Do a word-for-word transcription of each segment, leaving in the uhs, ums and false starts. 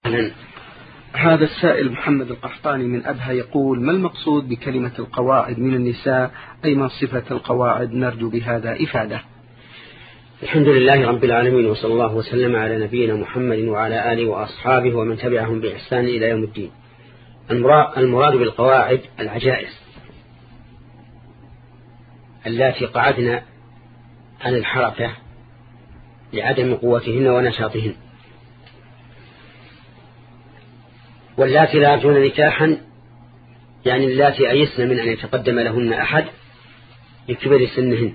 هذا السائل محمد القحطاني من أبها يقول: ما المقصود بكلمة القواعد من النساء؟ أي ما صفة القواعد؟ نرجو بهذا إفادة. الحمد لله رب العالمين، وصلى الله وسلم على نبينا محمد وعلى آله وأصحابه ومن تبعهم بإحسان إلى يوم الدين. المراد بالقواعد العجائز اللاتي قعدن عن الحركة لعدم قوتهن ونشاطهن، واللاتي لا يرجون نكاحا يعني اللاتي أيسن من أن يتقدم لهن أحد لكبر سنهن.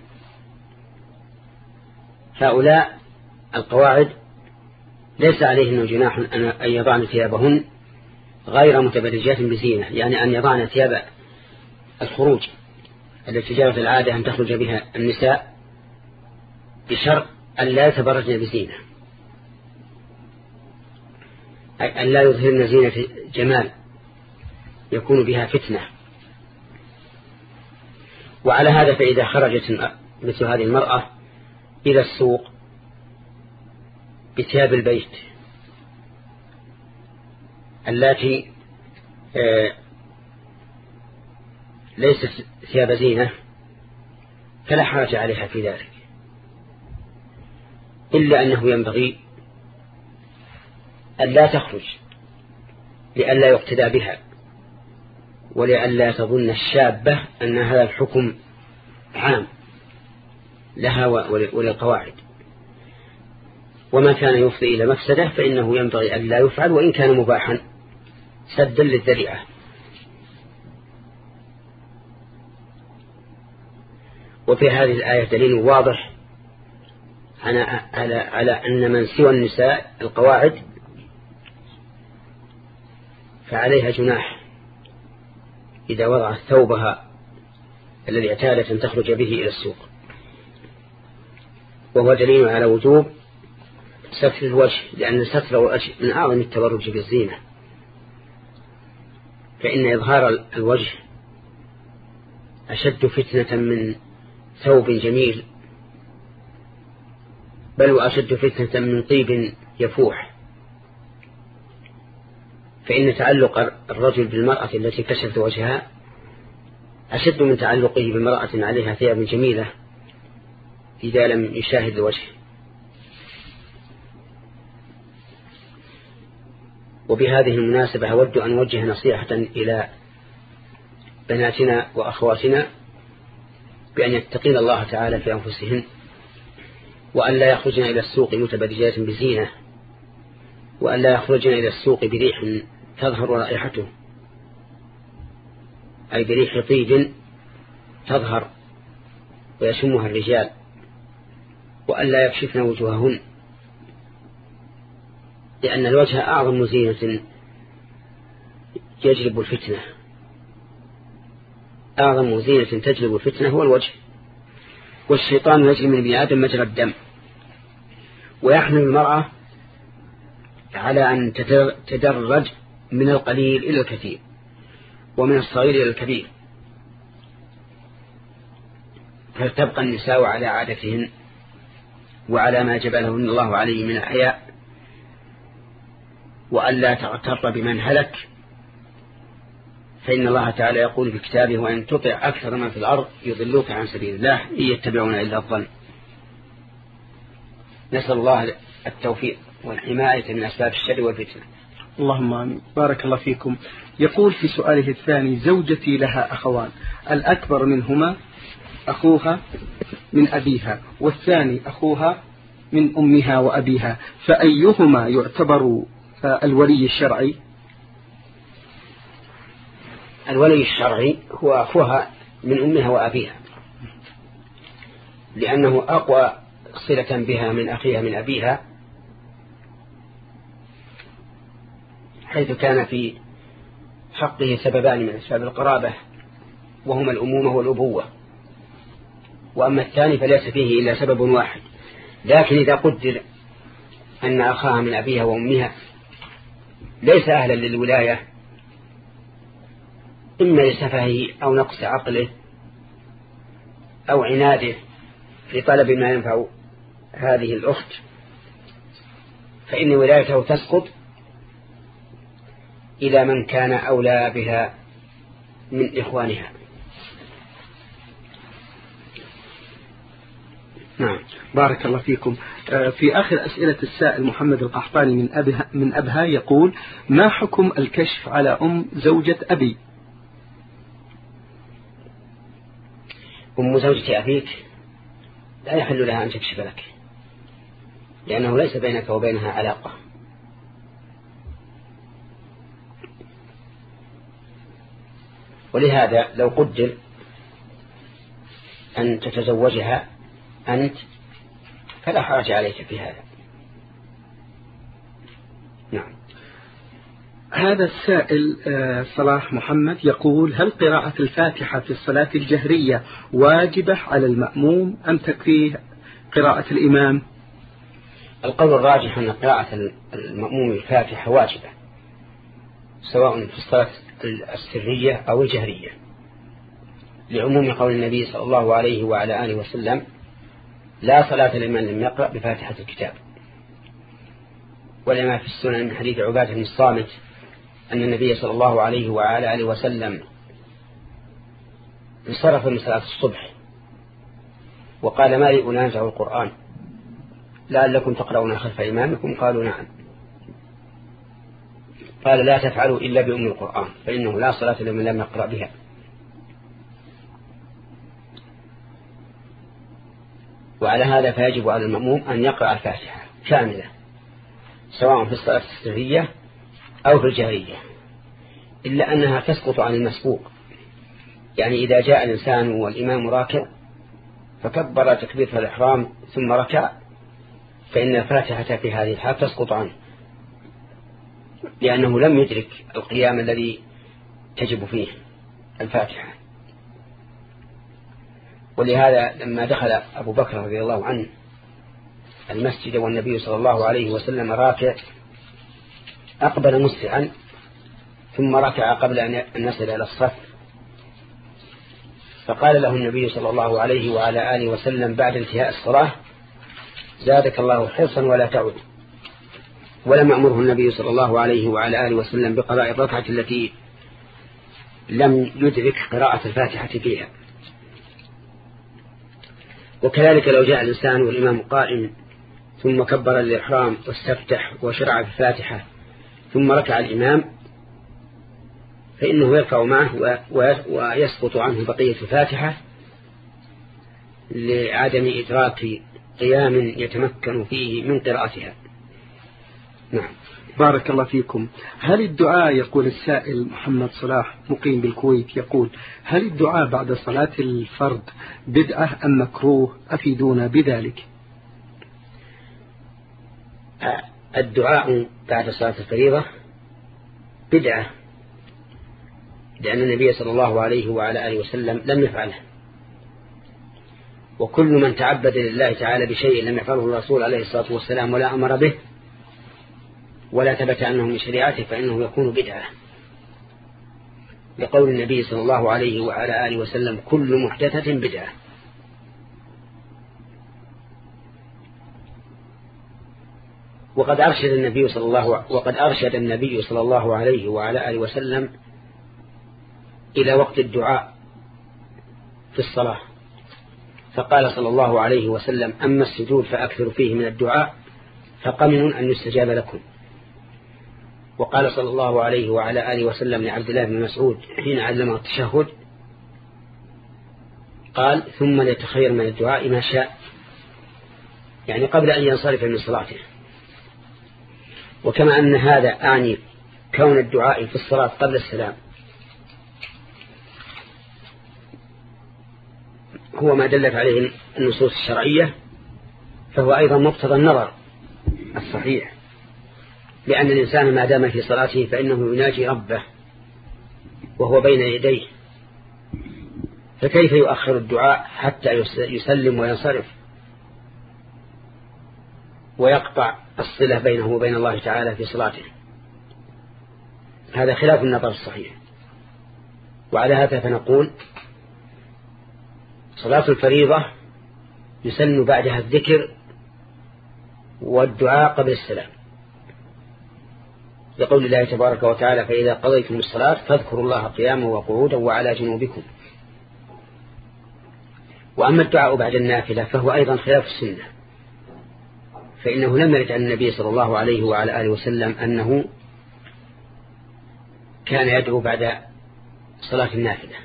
هؤلاء القواعد ليس عليهن جناح أن يضعن ثيابهن غير متبرجات بزينة، يعني أن يضعن ثياب الخروج التي جرت العادة أن تخرج بها النساء، بشرط أن لا يتبرجن بزينة، أن لا يظهرن زينة جمال يكون بها فتنة. وعلى هذا فإذا خرجت مثل هذه المرأة إلى السوق بثياب البيت التي ليست ثياب زينة فلا حرج عليها في ذلك، إلا أنه ينبغي أن لا تخرج لئلا يقتدى بها، ولئلا تظن الشابة أن هذا الحكم عام لها وللقواعد، وما كان يفضي إلى مفسدة فإنه ينبغي أن لا يفعل وإن كان مباحا سدا للذريعة. وفي هذه الآية دليل واضح على, على, على أن من سوى النساء القواعد فعليها جناح إذا وضعت ثوبها الذي اعتادت أن تخرج به إلى السوق، وهو دليل على وجوب ستر الوجه، لأن ستر الوجه من أعظم التبرج بالزينة، فإن إظهار الوجه أشد فتنة من ثوب جميل، بل وأشد فتنة من طيب يفوح. فإن تعلق الرجل بالمرأة التي كشفت وجهها أشد من تعلقه بامرأة عليها ثياب جميلة إذا لم يشاهد الوجه. وبهذه المناسبة أود أن أوجه نصيحة إلى بناتنا وأخواتنا بأن يتقين الله تعالى في أنفسهن، وأن لا يخرجن إلى السوق متبرجات بزينة، وأن لا يخرجن إلى السوق بريح تظهر رائحته، أي بريح طيب تظهر ويشمها الرجال، وأن لا يكشفن وجوههن، لأن الوجه أعظم زينة يجلب الفتنة، أعظم زينة تجلب الفتنة هو الوجه، والشيطان يجري من ابن آدم مجرى الدم، ويحمل المرأة على أن تدرج من القليل إلى الكثير ومن الصغير إلى الكبير، فلتبقى النساء على عادتهن وعلى ما جبلهن الله عليه من الحياء، وألا تغتر بمن هلك، فإن الله تعالى يقول في كتابه: وإن تطع أكثر من في الأرض يضلوك عن سبيل الله إن يتبعون إلا الظن. نسأل الله التوفيق والحماية من أسباب الشر والفتنة. اللهم آمين. بارك الله فيكم. يقول في سؤاله الثاني: زوجتي لها أخوان، الأكبر منهما أخوها من أبيها، والثاني أخوها من أمها وأبيها، فأيهما يعتبر الولي الشرعي؟ الولي الشرعي هو أخوها من أمها وأبيها، لأنه أقوى صلة بها من أخيها من أبيها، حيث كان في حقه سببان من أسباب القرابة، وهما الأمومة والأبوة، وأما الثاني فليس فيه إلا سبب واحد. لكن إذا قدر أن أخاها من أبيها وأمها ليس أهلا للولاية، إما لسفهه أو نقص عقله أو عناده في طلب ما ينفع هذه الأخت، فإن ولايته تسقط إلى من كان أولى بها من إخوانها. نعم بارك الله فيكم. في آخر أسئلة السائل محمد القحطاني من أبها, من أبها يقول: ما حكم الكشف على أم زوجة أبي؟ أم زوجة أبيك لا يحل لها أن تكشف لك، لأنه ليس بينك وبينها علاقة. ولهذا لو قدر أن تتزوجها أنت فلا حرج عليك في هذا. نعم. هذا السائل صلاح محمد يقول: هل قراءة الفاتحة في الصلاة الجهرية واجبة على المأموم أم تكفيه قراءة الإمام؟ القول الراجح أن قراءة المأموم الفاتحة واجبة، سواء في الصلاة السرية أو الجهرية، لعموم قول النبي صلى الله عليه وعلى آله وسلم: لا صلاة لمن لم يقرأ بفاتحة الكتاب. ولما في السنن من حديث عبادة بن الصامت أن النبي صلى الله عليه وعلى آله وسلم انصرف من صلاة الصبح وقال: ما لي أنازع القرآن لعلكم تقرؤون خلف إمامكم؟ قالوا: نعم. قال: لا تفعلوا إلا بأم القرآن فإنه لا صلاة لمن لم يقرأ بها. وعلى هذا فيجب على المأموم أن يقرأ الفاتحة كاملة، سواء في الصلاة السرية أو في الجهرية، إلا أنها تسقط عن المسبوق. يعني إذا جاء الإنسان والإمام راكع فكبر تكبيرة الإحرام ثم ركع، فإن الفاتحة في هذه الحال تسقط عنه، لأنه لم يدرك القيام الذي تجب فيه الفاتحة. ولهذا لما دخل أبو بكر رضي الله عنه المسجد والنبي صلى الله عليه وسلم راكع، أقبل مسرعا ثم ركع قبل أن يصل إلى الصف، فقال له النبي صلى الله عليه وعلى آله وسلم بعد انتهاء الصلاة: زادك الله حرصا ولا تعود. ولم يأمره النبي صلى الله عليه وعلى آله وسلم بقراءة الركعة التي لم يدرك قراءة الفاتحة فيها. وكذلك لو جاء الإنسان والإمام قائم ثم كبر الإحرام واستفتح وشرع في الفاتحة ثم ركع الإمام، فإنه يركع معه ويسقط عنه بقية الفاتحة لعدم إدراك قيام يتمكن فيه من قراءتها. نعم. بارك الله فيكم. هل الدعاء، يقول السائل محمد صلاح مقيم بالكويت، يقول: هل الدعاء بعد صلاة الفرض بدعة أم مكروه؟ أفيدونا بذلك. الدعاء بعد صلاة الفريضة بدعة، لأن النبي صلى الله عليه وعلى آله وسلم لم يفعله، وكل من تعبد لله تعالى بشيء لم يفعله الرسول عليه الصلاة والسلام ولا أمر به ولا ثبت أنه من شريعته فإنه يكون بدعة، لقول النبي صلى الله عليه وعلى آله وسلم: كل محدثة بدعة. وقد أرشد النبي صلى الله وقد أرشد النبي صلى الله عليه وعلى آله وسلم إلى وقت الدعاء في الصلاة، فقال صلى الله عليه وسلم: أما السجود فأكثر فيه من الدعاء فقمن أن يستجاب لكم. وقال صلى الله عليه وعلى آله وسلم لعبد الله بن مسعود حين علمه التشهد، قال: ثم ليتخير من الدعاء ما شاء، يعني قبل أن ينصرف من صلاته. وكما أن هذا أعني كون الدعاء في الصلاة قبل السلام هو ما دلت عليه النصوص الشرعية، فهو أيضا مقتضى النظر الصحيح، لأن الإنسان ما دام في صلاته فإنه يناجي ربه وهو بين يديه، فكيف يؤخر الدعاء حتى يسلم وينصرف ويقطع الصلة بينه وبين الله تعالى في صلاته؟ هذا خلاف النظر الصحيح. وعلى هذا فنقول: صلاة الفريضة يسن بعدها الذكر والدعاء قبل السلام، لقول الله تبارك وتعالى فإذا قضيتم الصلاة فاذكروا الله قياما وقعودا وعلى جنوبكم. وأما الدعاء بعد النافلة فهو أيضا خلاف السنة، فإنه لم يرد عن النبي صلى الله عليه وعلى آله وسلم أنه كان يدعو بعد صلاة النافلة.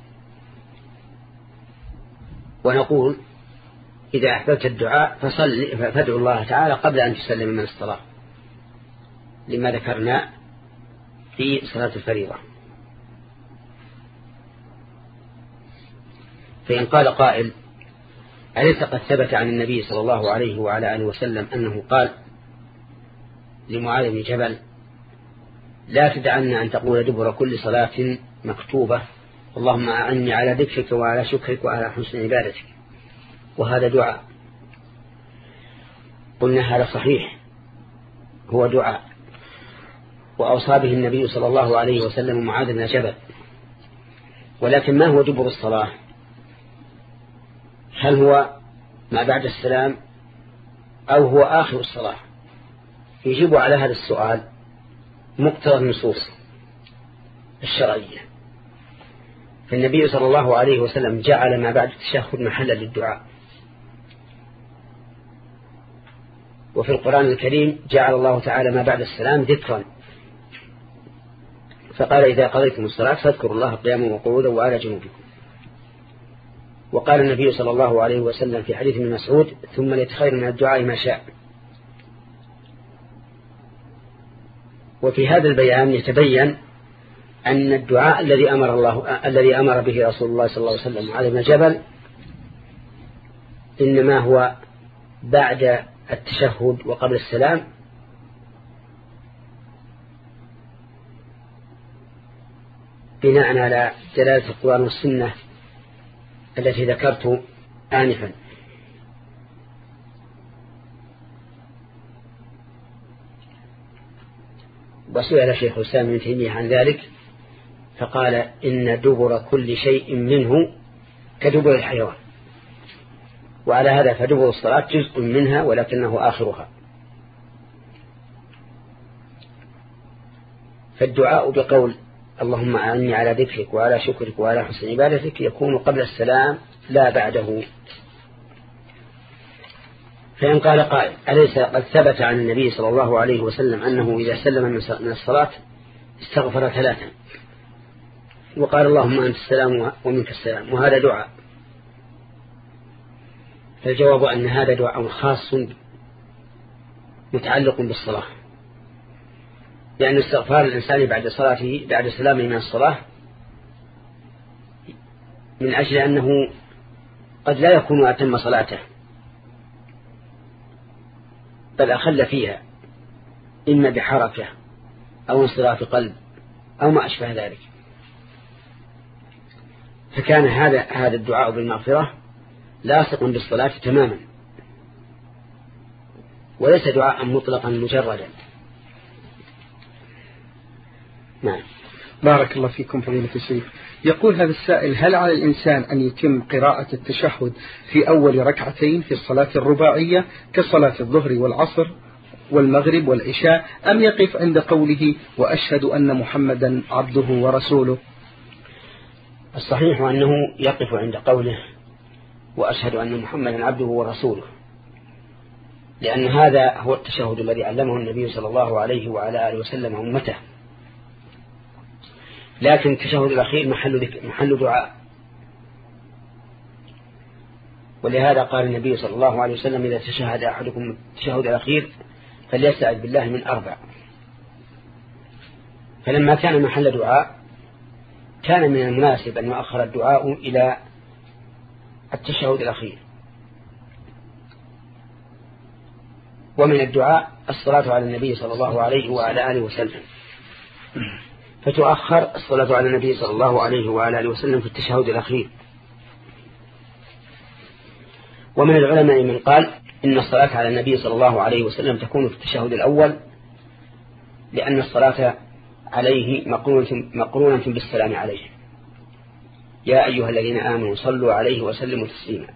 ونقول إذا أحببت الدعاء فصل فادعو الله تعالى قبل أن تسلم من الصلاة، لما ذكرنا في صلاة الفريضة. فإن قال قائل أليس قد ثبت عن النبي صلى الله عليه وعلى آله وسلم أنه قال لمعاذ بن جبل لا تدعنا أن تقول دبر كل صلاة مكتوبة اللهم أعني على ذكرك وعلى شكرك وعلى حسن عبادتك، وهذا دعاء. قلنا هذا صحيح، هو دعاء، وأوصى به النبي صلى الله عليه وسلم معاذ بن جبل. ولكن ما هو دبر الصلاة؟ هل هو ما بعد السلام أو هو آخر الصلاة؟ يجيب على هذا السؤال مقتضى النصوص الشرعية. فالنبي صلى الله عليه وسلم جعل ما بعد التشهد محلا للدعاء، وفي القرآن الكريم جعل الله تعالى ما بعد السلام ذكرا، فقال إذا قضيتم الصلاة فاذكروا الله قياما وقعودا وعلى جنوبكم. وقال النبي صلى الله عليه وسلم في حديث ابن مسعود ثم ليتخير من الدعاء ما شاء. وفي هذا البيان يتبين أن الدعاء الذي أمر الله الذي أمر به رسول الله صلى الله عليه وسلم على ابن جبل إنما هو بعد التشهد وقبل السلام، بناء على دلالة القرآن والسنة التي ذكرت آنفا. وسئل شيخ الإسلام ابن تيمية عن ذلك فقال إن دبر كل شيء منه كدبر الحيوان، وعلى هذا فدبر الصلاة جزء منها ولكنه آخرها. فالدعاء بقول اللهم أعني على ذكرك وعلى شكرك وعلى حسن عبادتك يكون قبل السلام لا بعده. فإن قال قائل أليس قد ثبت عن النبي صلى الله عليه وسلم أنه إذا سلم من الصلاة استغفر ثلاثا وقال اللهم أنت السلام ومنك السلام، وهذا دعاء؟ فالجواب أن هذا دعاء خاص متعلق بالصلاة، لأن استغفار الإنسان بعد صلاته بعد سلامه من الصلاة من أجل أنه قد لا يكون أتم صلاته بل أخل فيها إما بحركة أو انصراف قلب أو ما أشبه ذلك. فكان هذا هذا الدعاء بالمغفرة لاصق بالصلاة تماما، وليس دعاء مطلقا مجردا. نعم. بارك الله فيكم فضيلة الشيخ. يقول هذا السائل هل على الإنسان أن يتم قراءة التشهد في أول ركعتين في الصلاة الرباعية كصلاة الظهر والعصر والمغرب والعشاء، أم يقف عند قوله وأشهد أن محمدا عبده ورسوله؟ الصحيح أنه يقف عند قوله وأشهد أن محمدا عبده ورسوله، لأن هذا هو التشهد الذي علمه النبي صلى الله عليه وعلى آله وسلم أمته. لكن التشهد الأخير محل, محل دعاء، ولهذا قال النبي صلى الله عليه وسلم إذا تشهد أحدكم التشهد الأخير فليستعذ بالله من أربع. فلما كان محل دعاء كان من المناسب أن يؤخر الدعاء إلى التشهد الأخير. ومن الدعاء الصلاة على النبي صلى الله عليه وعلى آله وسلم، فتؤخر الصلاة على النبي صلى الله عليه وعلى آله وسلم في التشهد الأخير. ومن العلماء من قال إن الصلاة على النبي صلى الله عليه وسلم تكون في التشهد الأول، لأن الصلاة عليه مقرونة بالسلام عليه، يا أيها الذين آمنوا صلوا عليه وسلموا تسليما.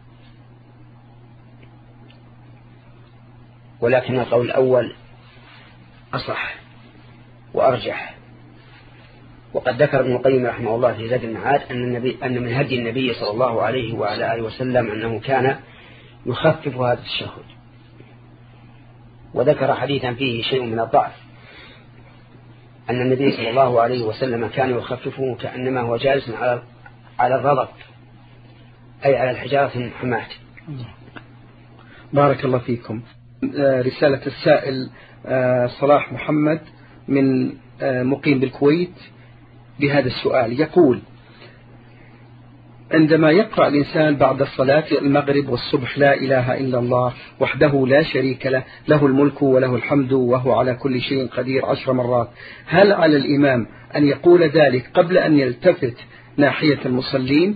ولكن القول الأول أصح، وأرجح. وقد ذكر ابن القيم رحمه الله في زاد المعاد أن, النبي أن من هدي النبي صلى الله عليه وعلى آله وسلم أنه كان يخفف هذا التشهد، وذكر حديثا فيه شيء من الضعف أن النبي صلى الله عليه وسلم كان يخففه كأنما هو جالس على على الرضب، أي على الحجارة المحماة. بارك الله فيكم. رسالة السائل صلاح محمد من مقيم بالكويت بهذا السؤال، يقول: عندما يقرأ الإنسان بعد الصلاة المغرب والصبح لا إله إلا الله وحده لا شريك له، له الملك وله الحمد وهو على كل شيء قدير عشر مرات، هل على الإمام أن يقول ذلك قبل أن يلتفت ناحية المصلين؟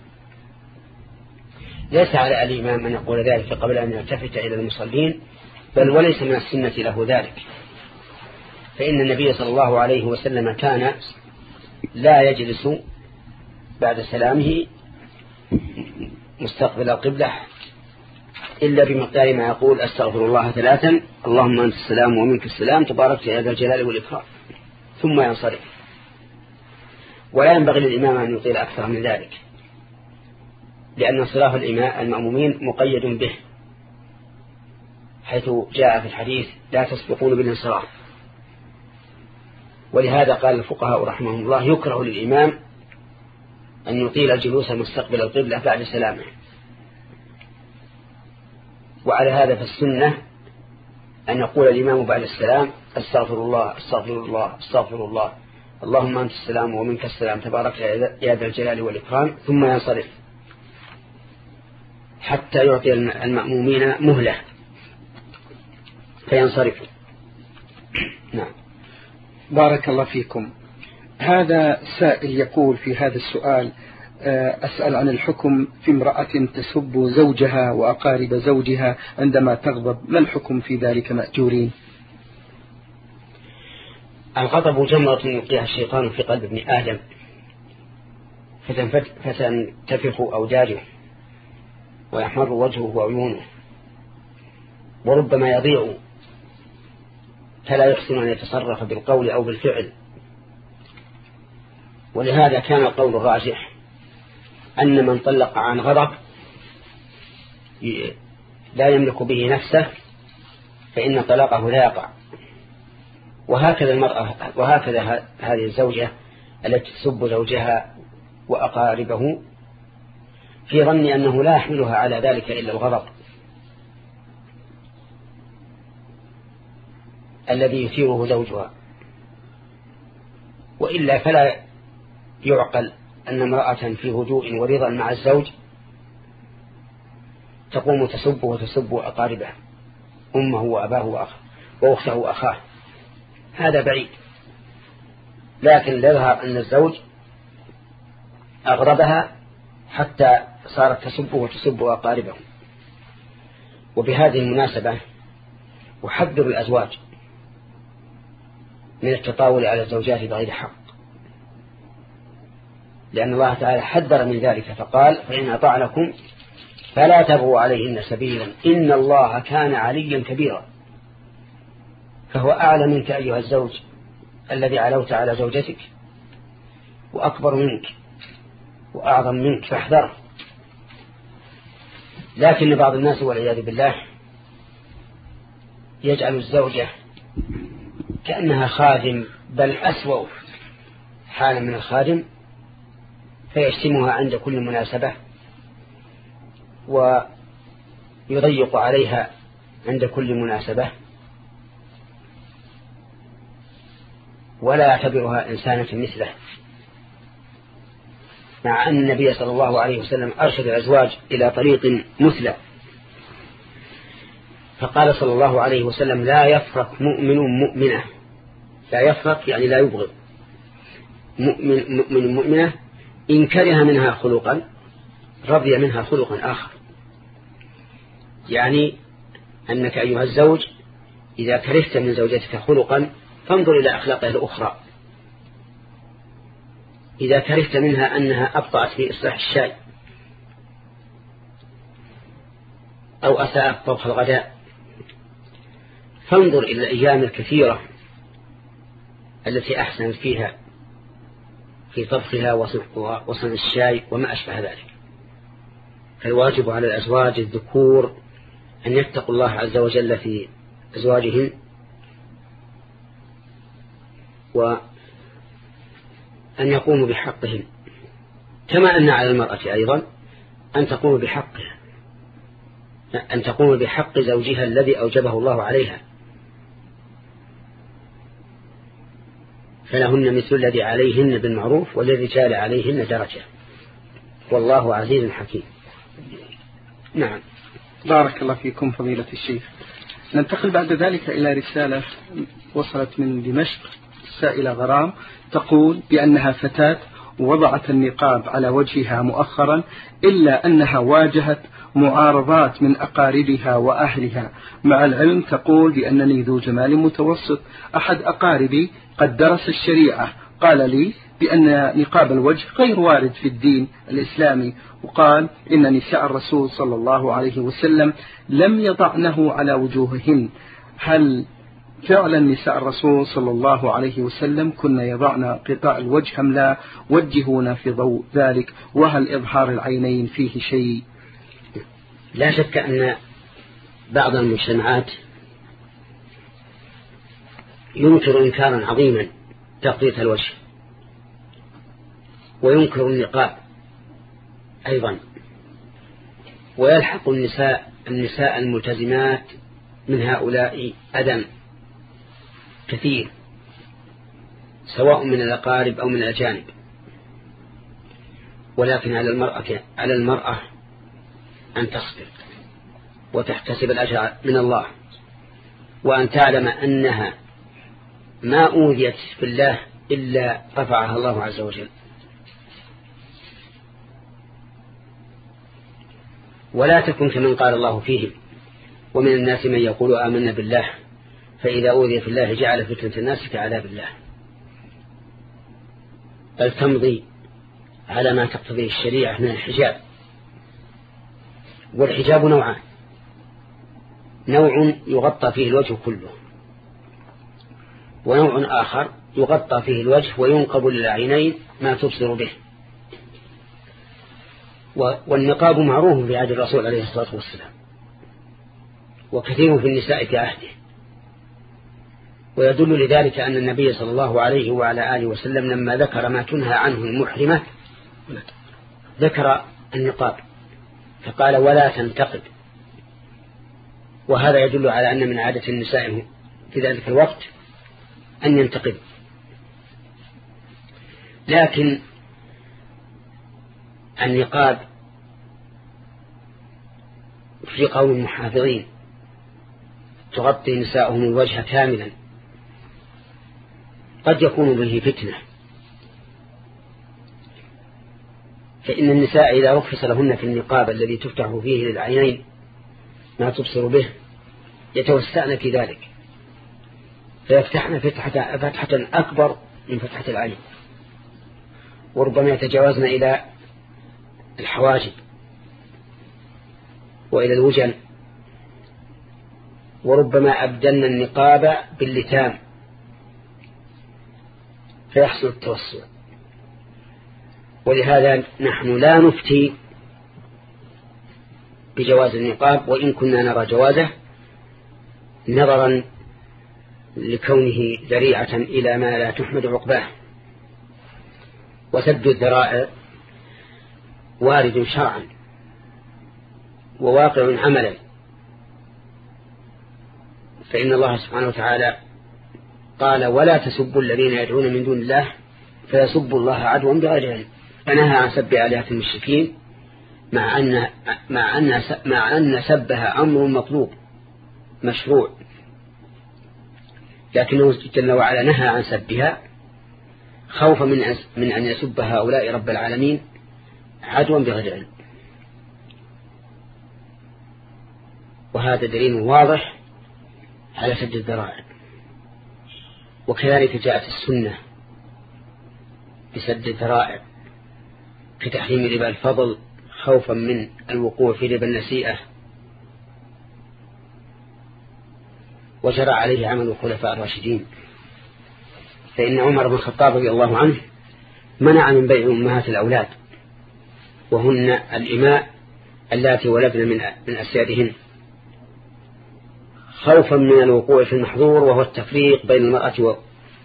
ليس على الإمام أن يقول ذلك قبل أن يلتفت إلى المصلين، بل وليس من السنة له ذلك، فإن النبي صلى الله عليه وسلم كان لا يجلس بعد سلامه مستقبل القبلة إلا بمقدار ما يقول: أستغفر الله ثلاثا، اللهم أنت السلام ومنك السلام، تبارك يا ذا الجلال والإكرام، ثم ينصرف. ولا ينبغي للإمام أن يطيل أكثر من ذلك، لأن انصراف المأمومين مقيد به، حيث جاء في الحديث: لا تسبقون بالانصراف. ولهذا قال الفقهاء رحمهم الله: يكره للإمام أن يطيل الجلوس مستقبل القبلة بعد سلامه. وعلى هذا فالسنة أن يقول الإمام بعد السلام: أستغفر الله أستغفر الله أستغفر الله، اللهم أنت السلام ومنك السلام، تبارك يا ذا الجلال والإكرام، ثم ينصرف حتى يعطي المأمومين مهلة فينصرفوا. نعم. بارك الله فيكم. هذا سائل يقول في هذا السؤال: أسأل عن الحكم في امرأة تسب زوجها وأقارب زوجها عندما تغضب، ما الحكم في ذلك مأجورين؟ الغضب جمرة يلقيها الشيطان في قلب ابن آدم فتنتفخ أوداجه ويحمر وجهه وعيونه، وربما يضيع فلا يحسن أن يتصرف بالقول أو بالفعل. ولهذا كان القول الراجح أن من طلق عن غضب لا يملك به نفسه فإن طلاقه لا يقع. وهكذا المرأة وهكذا هذه الزوجة التي تسب زوجها وأقاربه في ظن أنه لا يحملها على ذلك إلا الغضب الذي يثيره زوجها، وإلا فلا يعقل أن امرأة في هدوء ورضا مع الزوج تقوم تسب وتسب أقاربه، أمه وأباه وأخته وأخاه، هذا بعيد. لكن يظهر أن الزوج أغضبها حتى صارت تسب وتسب أقاربه. وبهذه المناسبة أحذر الأزواج من التطاول على الزوجات بغير حق، لأن الله تعالى حذر من ذلك فقال: فإن أطعنكم فلا تبغوا عليهن سبيلا إن الله كان عليا كبيرا. فهو أعلى منك أيها الزوج الذي علوت على زوجتك، وأكبر منك وأعظم منك، فاحذره. لكن بعض الناس والعياذ بالله يجعل الزوجة كأنها خادم، بل أسوأ حالا من الخادم، فيشتمها عند كل مناسبة ويضيق عليها عند كل مناسبة، ولا يعتبرها إنسانة مثله، مع أن النبي صلى الله عليه وسلم أرشد الأزواج إلى طريق مثلى، فقال صلى الله عليه وسلم: لا يفرق مؤمن مؤمنة. لا يفرق يعني لا يبغض. مؤمن مؤمن مؤمنة إن كره منها خلقا رضي منها خلقا آخر. يعني أنك أيها الزوج إذا كرهت من زوجتك خلقا فانظر إلى أخلاقها الأخرى. إذا كرهت منها أنها أبطأت في إصلاح الشاي أو أساءت طبخ الغداء، فانظر إلى الأيام الكثيرة التي أحسنت فيها في طبخها وصنع الشاي وما أشبه ذلك. فالواجب على الأزواج الذكور أن يتقوا الله عز وجل في أزواجهم، وأن يقوموا بحقهم، كما أن على المرأة أيضا أن تقوم بحقها، أن تقوم بحق زوجها الذي أوجبه الله عليها، فلهن مثل الذي عليهن بالمعروف وللرجال عليهن درجة، والله عزيز حكيم. نعم. بارك الله فيكم فضيلة الشيخ. ننتقل بعد ذلك إلى رسالة وصلت من دمشق، سائلة غرام تقول بأنها فتاة وضعت النقاب على وجهها مؤخرا، إلا أنها واجهت معارضات من أقاربها وأهلها، مع العلم تقول بأنني ذو جمال متوسط. أحد أقاربي قد درس الشريعة قال لي بأن نقاب الوجه غير وارد في الدين الإسلامي، وقال إن نساء الرسول صلى الله عليه وسلم لم يضعنه على وجوههن. هل فعلا نساء الرسول صلى الله عليه وسلم كنا يضعن غطاء الوجه أم لا؟ وجهونا في ضوء ذلك، وهل إظهار العينين فيه شيء؟ لا شك أن بعض المجتمعات ينكر إنكارا عظيما تغطية الوجه، وينكر النقاب أيضا، ويلحق النساء النساء الملتزمات من هؤلاء أدم كثير، سواء من الأقارب أو من الأجانب. ولكن على المرأة على المرأة أن تصبر وتحتسب الأجر من الله، وأن تعلم أنها ما أوذيت في الله إلا رفعها الله عز وجل. ولا تكن كمن قال الله فيهم ومن الناس من يقول آمنا بالله فإذا أوذي في الله جعل فتنة الناس كعذاب الله، بل تمضي على ما تقتضيه الشريعة من الحجاب. والحجاب نوعان: نوع يغطى فيه الوجه كله، ونوع آخر يغطى فيه الوجه وينقب للعينين ما تبصر به. والنقاب معروف في عهد الرسول عليه الصلاة والسلام، وكثير في النساء في عهده، ويدل لذلك أن النبي صلى الله عليه وعلى آله وسلم لما ذكر ما تنهى عنه المحرمة ذكر النقاب فقال ولا تنتقب، وهذا يدل على أن من عادة النساء في ذلك الوقت أن ينتقب. لكن النقاب في قوم المحافظين تغطي نساءهم الوجه كاملا قد يكون به فتنة، فإن النساء إذا رخص لهن في النقاب الذي تفتح فيه للعينين ما تبصر به يتوسعن في ذلك فيفتحن فتحة, فتحة أكبر من فتحة العين، وربما يتجاوزن إلى الحواجب وإلى الوجن، وربما أبدلن النقاب باللتام فيحصل التوسع. ولهذا نحن لا نفتي بجواز النقاب، وإن كنا نرى جوازه نظرا لكونه ذريعة إلى ما لا تحمد عقباه. وسد الذرائع وارد شرعا وواقع عملا، فإن الله سبحانه وتعالى قال ولا تسبوا الذين يدعون من دون الله فيسبوا الله عدوا بغير علم، فنهى عن سب آلهة المشركين مع أن مع أن مع أن سبها أمر مطلوب مشروع، لكنه جل وعلا نهى عن سبها خوفا من من أن يسب هؤلاء رب العالمين عدوا بغير علم. وهذا دليل واضح على سد الذرائع. وكذلك جاءت السنة بسد الذرائع في تحريم ربا الفضل خوفا من الوقوع في ربا النسيئة، وجرى عليه عمل الخلفاء الراشدين. فإن عمر بن الخطاب رضي الله عنه منع من بيع أمهات الأولاد وهن الإماء اللاتي ولدن من من أسيادهن خوفا من الوقوع في المحظور وهو التفريق بين المرأة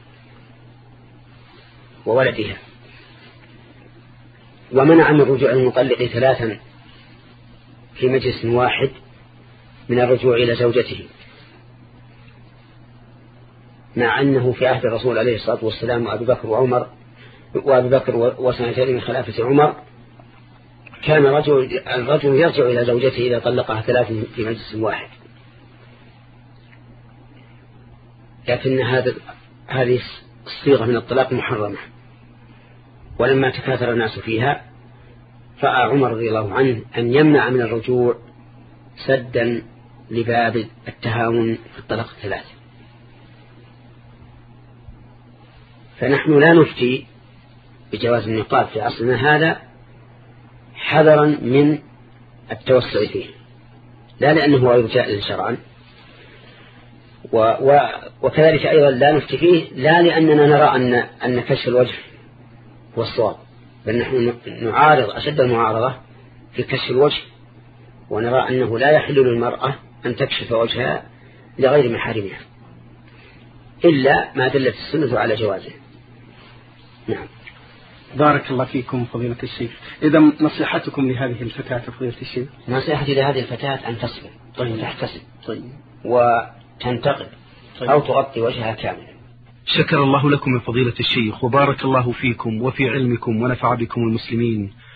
وولدها. ومنع من رجوع المطلق ثلاثا في مجلس واحد من الرجوع إلى زوجته، مع أنه في عهد الرسول عليه الصلاة والسلام وأبي بكر وعمر وأبي بكر وسنتين من خلافة عمر كان رجل الرجل يرجع إلى زوجته إذا طلقها ثلاث في مجلس واحد، لكن هذا هذه الصيغة من الطلاق محرمة. ولما تكاثر الناس فيها رأى عمر رضي الله عنه أن يمنع من الرجوع سدا لباب التهاون في الطلاق الثلاث. فنحن لا نفتي بجواز النقاب في عصرنا هذا حذرا من التوسع فيه، لا لأنه غير جائز شرعا، وكذلك أيضا لا نفتي فيه لا لأننا نرى أن أن كشف الوجه هو الصواب، بل نحن نعارض أشد المعارضة في كشف الوجه، ونرى أنه لا يحل للمرأة أن تكشف وجهها لغير محارمها إلا ما دلت السنة على جوازه. نعم. بارك الله فيكم فضيلة الشيخ. إذا نصيحتكم لهذه الفتاة فضيلة الشيخ؟ نصيحتي لهذه الفتاة أن تصبر طيب. تحتسب طيب. وتنتقد طيب. أو تغطي وجهها كاملا. شكر الله لكم من فضيلة الشيخ وبارك الله فيكم وفي علمكم ونفع بكم المسلمين.